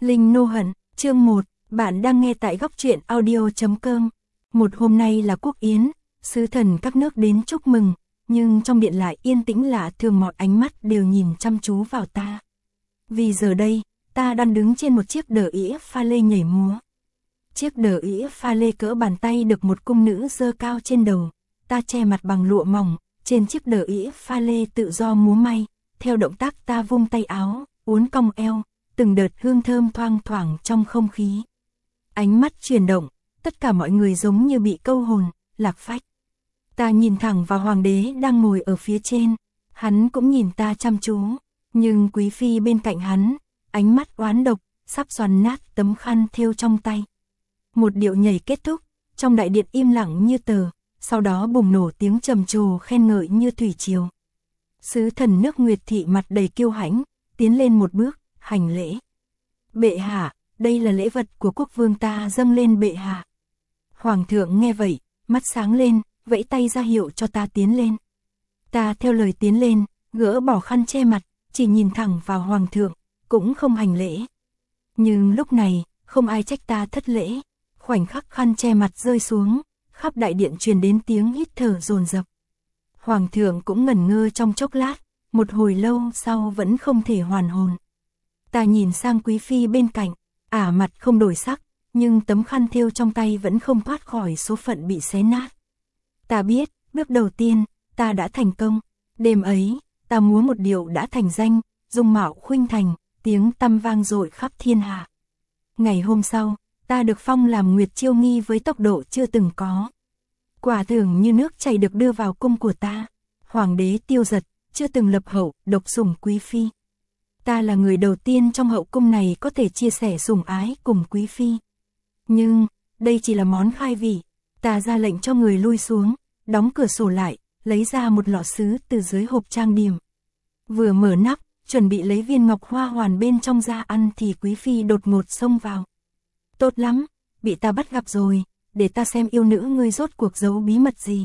Linh Nô Hận, chương 1, bạn đang nghe tại góc truyện audio.com. Một hôm nay là quốc yến, sứ thần các nước đến chúc mừng, nhưng trong điện lại yên tĩnh lạ thường, mọi ánh mắt đều nhìn chăm chú vào ta. Vì giờ đây, ta đang đứng trên một chiếc đờ ĩa pha lê nhảy múa. Chiếc đờ ĩa pha lê cỡ bàn tay được một cung nữ giơ cao trên đầu, ta che mặt bằng lụa mỏng, trên chiếc đờ ĩa pha lê tự do múa may, theo động tác ta vung tay áo, uốn cong eo, từng đợt hương thơm thoang thoảng trong không khí. Ánh mắt chuyển động, tất cả mọi người giống như bị câu hồn, lạc phách. Ta nhìn thẳng vào hoàng đế đang ngồi ở phía trên, hắn cũng nhìn ta chăm chú, nhưng quý phi bên cạnh hắn, ánh mắt oán độc, sắp xoắn nát tấm khăn thêu trong tay. Một điệu nhảy kết thúc, trong đại điện im lặng như tờ, sau đó bùng nổ tiếng trầm trồ khen ngợi như thủy triều. Sứ thần nước Nguyệt Thị mặt đầy kiêu hãnh, tiến lên một bước, hành lễ. Bệ hạ, đây là lễ vật của quốc vương ta dâng lên bệ hạ. Hoàng thượng nghe vậy, mắt sáng lên, vẫy tay ra hiệu cho ta tiến lên. Ta theo lời tiến lên, gỡ bỏ khăn che mặt, chỉ nhìn thẳng vào hoàng thượng, cũng không hành lễ. Nhưng lúc này, không ai trách ta thất lễ. Khoảnh khắc khăn che mặt rơi xuống, khắp đại điện truyền đến tiếng hít thở dồn dập. Hoàng thượng cũng ngẩn ngơ trong chốc lát, một hồi lâu sau vẫn không thể hoàn hồn. Ta nhìn sang quý phi bên cạnh, ả mặt không đổi sắc, nhưng tấm khăn thêu trong tay vẫn không thoát khỏi số phận bị xé nát. Ta biết, bước đầu tiên, ta đã thành công. Đêm ấy, ta múa một điệu đã thành danh, dung mạo khuynh thành, tiếng tăm vang dội khắp thiên hạ. Ngày hôm sau, ta được phong làm Nguyệt Chiêu Nghi với tốc độ chưa từng có. Quả thưởng như nước chảy được đưa vào cung của ta. Hoàng đế Tiêu Giật chưa từng lập hậu, độc sủng quý phi. Ta là người đầu tiên trong hậu cung này có thể chia sẻ sủng ái cùng quý phi. Nhưng, đây chỉ là món khai vị. Ta ra lệnh cho người lui xuống, đóng cửa sổ lại, lấy ra một lọ sứ từ dưới hộp trang điểm. Vừa mở nắp, chuẩn bị lấy viên ngọc hoa hoàn bên trong ra ăn thì quý phi đột ngột xông vào. Tốt lắm, bị ta bắt gặp rồi, để ta xem yêu nữ ngươi rốt cuộc giấu bí mật gì.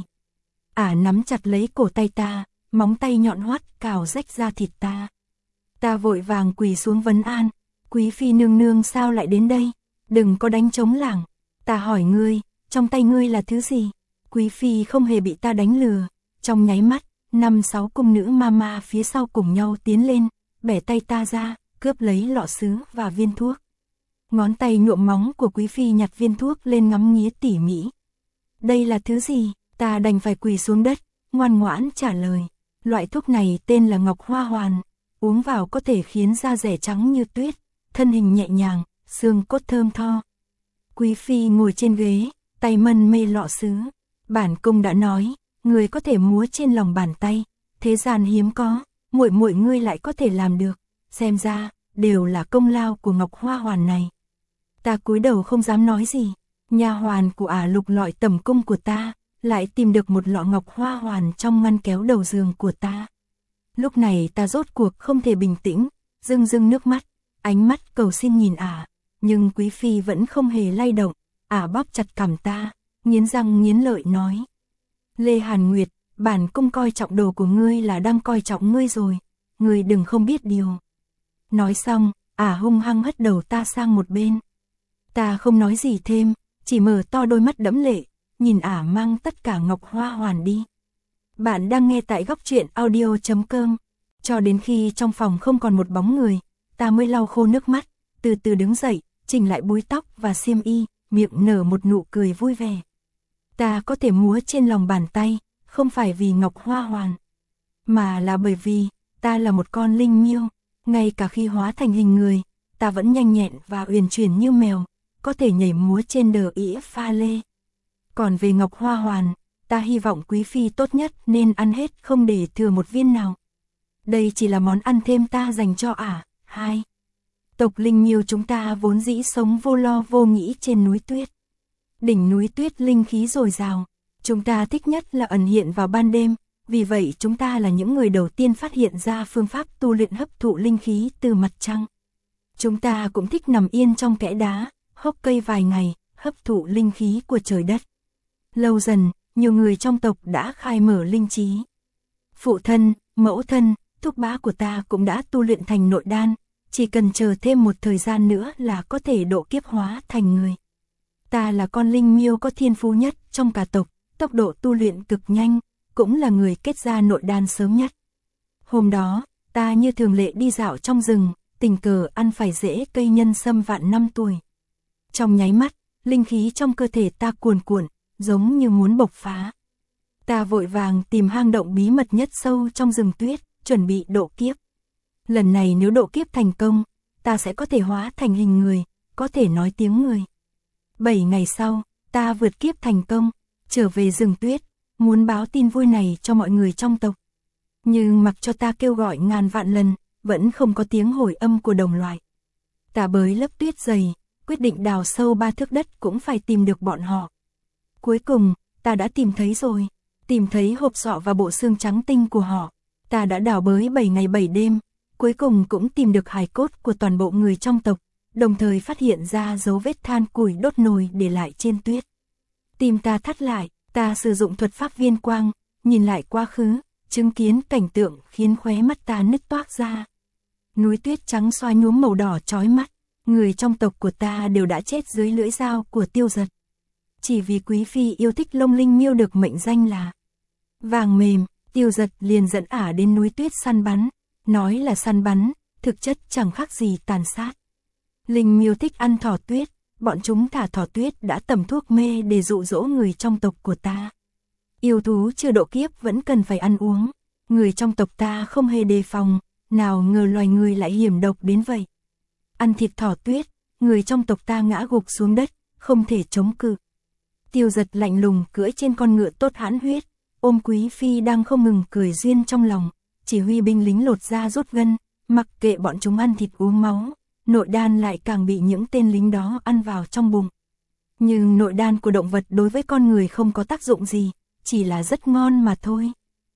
Ả nắm chặt lấy cổ tay ta, móng tay nhọn hoắt cào rách da thịt ta. Ta vội vàng quỳ xuống vấn an, quý phi nương nương sao lại đến đây, đừng có đánh trống lảng. Ta hỏi ngươi, trong tay ngươi là thứ gì? Quý phi không hề bị ta đánh lừa, trong nháy mắt, 5-6 cung nữ mama phía sau cùng nhau tiến lên, bẻ tay ta ra, cướp lấy lọ sứ và viên thuốc. Ngón tay nhuộm móng của quý phi nhặt viên thuốc lên ngắm nghía tỉ mỉ. Đây là thứ gì? Ta đành phải quỳ xuống đất, ngoan ngoãn trả lời. Loại thuốc này tên là Ngọc Hoa Hoàn, uống vào có thể khiến da rẻ trắng như tuyết, thân hình nhẹ nhàng, xương cốt thơm tho. Quý phi ngồi trên ghế, tay mân mê lọ sứ. Bản cung đã nói, người có thể múa trên lòng bàn tay, thế gian hiếm có, muội muội ngươi lại có thể làm được, xem ra đều là công lao của Ngọc Hoa Hoàn này. Ta cúi đầu không dám nói gì. Nha hoàn của ả lục lọi tầm cung của ta, lại tìm được một lọ Ngọc Hoa Hoàn trong ngăn kéo đầu giường của ta. Lúc này ta rốt cuộc không thể bình tĩnh, rưng rưng nước mắt, ánh mắt cầu xin nhìn ả, nhưng quý phi vẫn không hề lay động. Ả bóp chặt cằm ta, nghiến răng nghiến lợi nói: Lê Hàn Nguyệt, bản cung coi trọng đồ của ngươi là đang coi trọng ngươi rồi, ngươi đừng không biết điều. Nói xong, ả hung hăng hất đầu ta sang một bên. Ta không nói gì thêm, chỉ mở to đôi mắt đẫm lệ, nhìn ả mang tất cả Ngọc Hoa Hoàn đi. Bạn đang nghe tại góc truyện audio.com. Cho đến khi trong phòng không còn một bóng người, ta mới lau khô nước mắt, từ từ đứng dậy, chỉnh lại búi tóc và xiêm y, miệng nở một nụ cười vui vẻ. Ta có thể múa trên lòng bàn tay, không phải vì Ngọc Hoa Hoàn, mà là bởi vì ta là một con linh miêu. Ngay cả khi hóa thành hình người, ta vẫn nhanh nhẹn và uyển chuyển như mèo, có thể nhảy múa trên đờ ĩa pha lê. Còn về Ngọc Hoa Hoàn, ta hy vọng quý phi tốt nhất nên ăn hết không để thừa một viên nào. Đây chỉ là món ăn thêm ta dành cho ả. 2. Tộc linh miêu chúng ta vốn dĩ sống vô lo vô nghĩ trên núi tuyết. Đỉnh núi tuyết linh khí dồi dào, chúng ta thích nhất là ẩn hiện vào ban đêm, vì vậy chúng ta là những người đầu tiên phát hiện ra phương pháp tu luyện hấp thụ linh khí từ mặt trăng. Chúng ta cũng thích nằm yên trong kẽ đá, hốc cây vài ngày, hấp thụ linh khí của trời đất. Lâu dần, nhiều người trong tộc đã khai mở linh trí. Phụ thân, mẫu thân, thúc bá của ta cũng đã tu luyện thành nội đan, chỉ cần chờ thêm một thời gian nữa là có thể độ kiếp hóa thành người. Ta là con linh miêu có thiên phú nhất trong cả tộc, tốc độ tu luyện cực nhanh, cũng là người kết ra nội đan sớm nhất. Hôm đó, ta như thường lệ đi dạo trong rừng, tình cờ ăn phải rễ cây nhân sâm vạn năm tuổi. Trong nháy mắt, linh khí trong cơ thể ta cuồn cuộn, giống như muốn bộc phá. Ta vội vàng tìm hang động bí mật nhất sâu trong rừng tuyết, chuẩn bị độ kiếp. Lần này nếu độ kiếp thành công, ta sẽ có thể hóa thành hình người, có thể nói tiếng người. 7 ngày sau, ta vượt kiếp thành công, trở về rừng tuyết, muốn báo tin vui này cho mọi người trong tộc. Nhưng mặc cho ta kêu gọi ngàn vạn lần, vẫn không có tiếng hồi âm của đồng loại. Ta bới lớp tuyết dày, quyết định đào sâu 3 thước đất cũng phải tìm được bọn họ. Cuối cùng, ta đã tìm thấy rồi, tìm thấy hộp sọ và bộ xương trắng tinh của họ. Ta đã đào bới 7 ngày 7 đêm, cuối cùng cũng tìm được hài cốt của toàn bộ người trong tộc, đồng thời phát hiện ra dấu vết than củi đốt nồi để lại trên tuyết. Tim ta thắt lại, ta sử dụng thuật pháp viên quang, nhìn lại quá khứ, chứng kiến cảnh tượng khiến khóe mắt ta nứt toác ra. Núi tuyết trắng xóa nhuốm màu đỏ chói mắt, người trong tộc của ta đều đã chết dưới lưỡi dao của Tiêu Dật. Chỉ vì quý phi yêu thích lông linh miêu được mệnh danh là vàng mềm, Tiêu Dật liền dẫn ả đến núi tuyết săn bắn, nói là săn bắn, thực chất chẳng khác gì tàn sát. Linh miêu thích ăn thỏ tuyết, bọn chúng thả thỏ tuyết đã tẩm thuốc mê để dụ dỗ người trong tộc của ta. Yêu thú chưa độ kiếp vẫn cần phải ăn uống, người trong tộc ta không hề đề phòng, nào ngờ loài người lại hiểm độc đến vậy. Ăn thịt thỏ tuyết, người trong tộc ta ngã gục xuống đất, không thể chống cự. Tiêu Dật lạnh lùng cưỡi trên con ngựa tốt hãn huyết, ôm quý phi đang không ngừng cười duyên trong lòng, chỉ huy binh lính lột da rút gân, mặc kệ bọn chúng ăn thịt uống máu, nội đan lại càng bị những tên lính đó ăn vào trong bụng. Nhưng nội đan của động vật đối với con người không có tác dụng gì, chỉ là rất ngon mà thôi.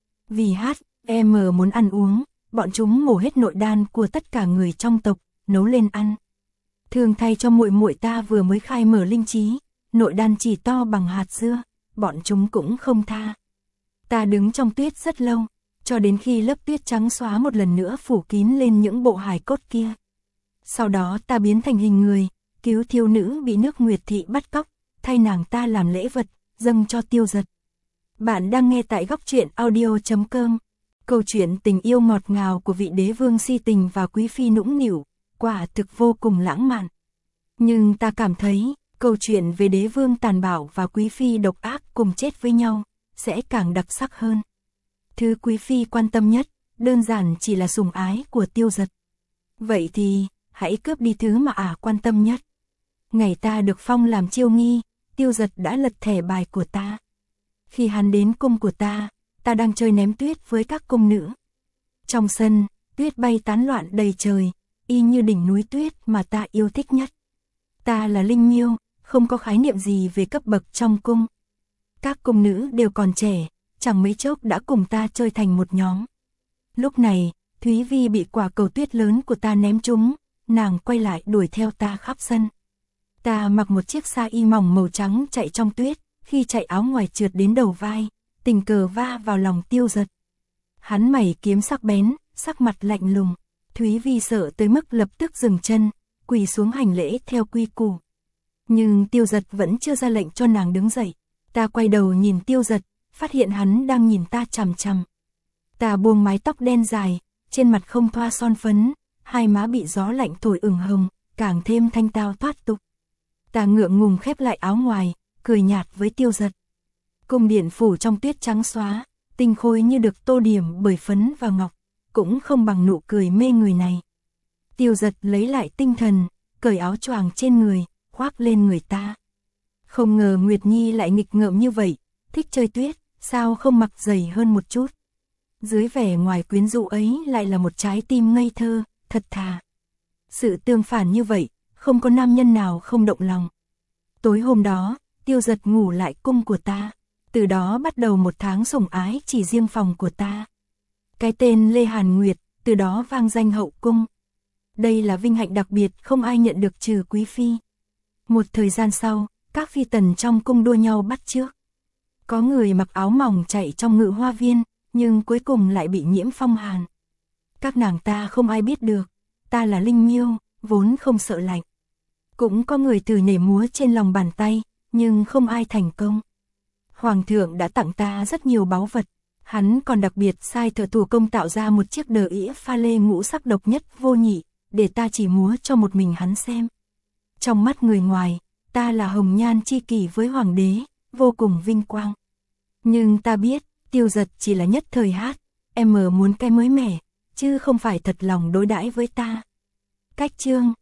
Vì HM muốn ăn uống, bọn chúng mổ hết nội đan của tất cả người trong tộc, nấu lên ăn. Thường thay cho muội muội ta vừa mới khai mở linh trí, nội đan chỉ to bằng hạt dưa, bọn chúng cũng không tha. Ta đứng trong tuyết rất lâu, cho đến khi lớp tuyết trắng xóa một lần nữa phủ kín lên những bộ hài cốt kia. Sau đó ta biến thành hình người, cứu thiếu nữ bị nước Nguyệt Thị bắt cóc, thay nàng ta làm lễ vật, dâng cho Tiêu Dật. Bạn đang nghe tại Góc Truyện Audio.com. Câu chuyện tình yêu ngọt ngào của vị đế vương si tình và quý phi nũng nịu, quả thực vô cùng lãng mạn. Nhưng ta cảm thấy, câu chuyện về đế vương tàn bạo và quý phi độc ác cùng chết với nhau, sẽ càng đặc sắc hơn. Thứ quý phi quan tâm nhất, đơn giản chỉ là sủng ái của Tiêu Dật. Vậy thì, hãy cướp đi thứ mà ả quan tâm nhất. Ngày ta được phong làm chiêu nghi, Tiêu Dật đã lật thẻ bài của ta. Khi hắn đến cung của ta đang chơi ném tuyết với các cung nữ. Trong sân, tuyết bay tán loạn đầy trời, y như đỉnh núi tuyết mà ta yêu thích nhất. Ta là linh miêu, không có khái niệm gì về cấp bậc trong cung. Các cung nữ đều còn trẻ, chẳng mấy chốc đã cùng ta chơi thành một nhóm. Lúc này, Thúy Vi bị quả cầu tuyết lớn của ta ném trúng, nàng quay lại đuổi theo ta khắp sân. Ta mặc một chiếc sa y mỏng màu trắng chạy trong tuyết, khi chạy áo ngoài trượt đến đầu vai, tình cờ va vào lòng Tiêu Dật. Hắn mày kiếm sắc bén, sắc mặt lạnh lùng. Thúy Vi sợ tới mức lập tức dừng chân, quỳ xuống hành lễ theo quy củ. Nhưng Tiêu Dật vẫn chưa ra lệnh cho nàng đứng dậy. Ta quay đầu nhìn Tiêu Dật, phát hiện hắn đang nhìn ta chằm chằm. Ta buông mái tóc đen dài, trên mặt không thoa son phấn, hai má bị gió lạnh thổi ửng hồng, càng thêm thanh tao thoát tục. Ta ngượng ngùng khép lại áo ngoài, cười nhạt với Tiêu Dật. Cung điện phủ trong tuyết trắng xóa, tinh khôi như được tô điểm bởi phấn và ngọc, cũng không bằng nụ cười mê người này. Tiêu Dật lấy lại tinh thần, cởi áo choàng trên người, khoác lên người ta. Không ngờ Nguyệt Nhi lại nghịch ngợm như vậy, thích chơi tuyết, sao không mặc dày hơn một chút. Dưới vẻ ngoài quyến rũ ấy lại là một trái tim ngây thơ, thật thà. Sự tương phản như vậy, không có nam nhân nào không động lòng. Tối hôm đó, Tiêu Dật ngủ lại cung của ta. Từ đó bắt đầu một tháng sủng ái chỉ riêng phòng của ta. Cái tên Lê Hàn Nguyệt, từ đó vang danh hậu cung. Đây là vinh hạnh đặc biệt không ai nhận được trừ quý phi. Một thời gian sau, các phi tần trong cung đua nhau bắt chước. Có người mặc áo mỏng chạy trong ngự hoa viên, nhưng cuối cùng lại bị nhiễm phong hàn. Các nàng ta không ai biết được. ta là linh miêu, vốn không sợ lạnh. Cũng có người thử nhảy múa trên lòng bàn tay, nhưng không ai thành công. Hoàng thượng đã tặng ta rất nhiều báu vật, hắn còn đặc biệt sai thợ thủ công tạo ra một chiếc đờ ỉa pha lê ngũ sắc độc nhất vô nhị, để ta chỉ múa cho một mình hắn xem. Trong mắt người ngoài, ta là hồng nhan chi kỷ với hoàng đế, vô cùng vinh quang. Nhưng ta biết, Tiêu Giật chỉ là nhất thời hát, em muốn cái mới mẻ, chứ không phải thật lòng đối đãi với ta. Cách chương